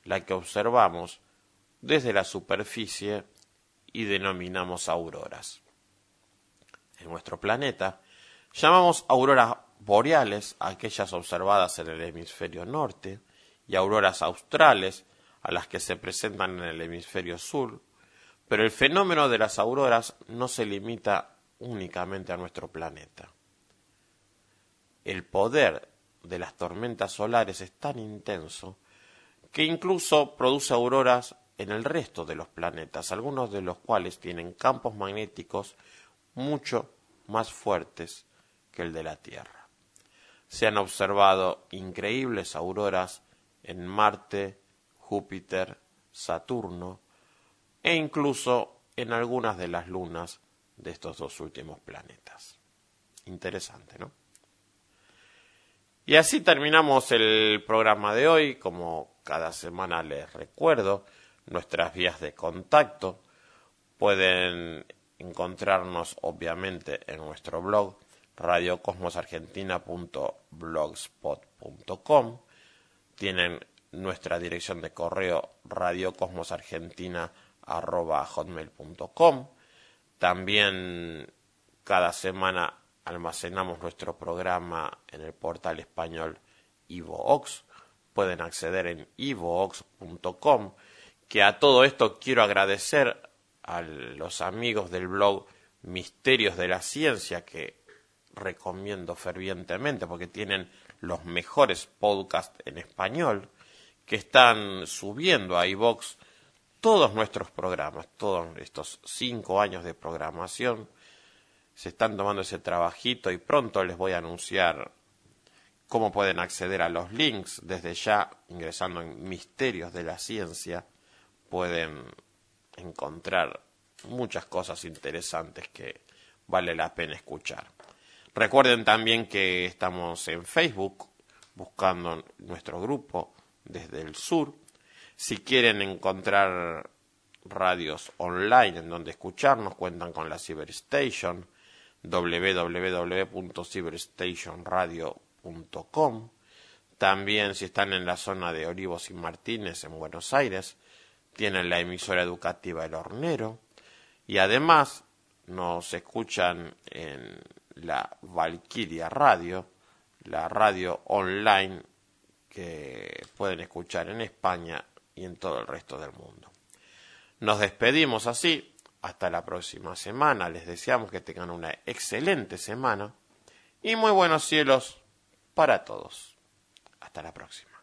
la que observamos desde la superficie y denominamos auroras. En nuestro planeta llamamos auroras boreales a aquellas observadas en el hemisferio norte y auroras australes a las que se presentan en el hemisferio sur, pero el fenómeno de las auroras no se limita únicamente a nuestro planeta. El poder de las tormentas solares es tan intenso que incluso produce auroras en el resto de los planetas, algunos de los cuales tienen campos magnéticos mucho más fuertes que el de la Tierra. Se han observado increíbles auroras en Marte, Júpiter, Saturno e incluso en algunas de las lunas de estos dos últimos planetas. Interesante, ¿no? Y así terminamos el programa de hoy. Como cada semana les recuerdo nuestras vías de contacto. Pueden encontrarnos obviamente en nuestro blog radio cosmos argentina punto blogspot punto com. Tienen nuestra dirección de correo radio cosmos argentina arroba hotmail punto com. También cada semana almacenamos nuestro programa en el portal español iVoox. Pueden acceder en ivoox punto com. Que a todo esto quiero agradecer a los amigos del blog Misterios de la Ciencia, que recomiendo fervientemente porque tienen los mejores podcasts en español, que están subiendo a iVoox todos nuestros programas, todos estos cinco años de programación. Se están tomando ese trabajito y pronto les voy a anunciar cómo pueden acceder a los links. Desde ya, ingresando en Misterios de la Ciencia, pueden encontrar muchas cosas interesantes que vale la pena escuchar. Recuerden también que estamos en Facebook, buscando nuestro grupo desde el sur. Si quieren encontrar radios online en donde escucharnos, cuentan con la Cyberstation, doble u doble u doble u punto cyberstation radio punto com. También, si están en la zona de Olivos y Martínez, en Buenos Aires, tienen la emisora educativa El Hornero. Y además nos escuchan en la Valquiria Radio, la radio online que pueden escuchar en España y en todo el resto del mundo. Nos despedimos así, hasta la próxima semana. Les deseamos que tengan una excelente semana y muy buenos cielos para todos. Hasta la próxima.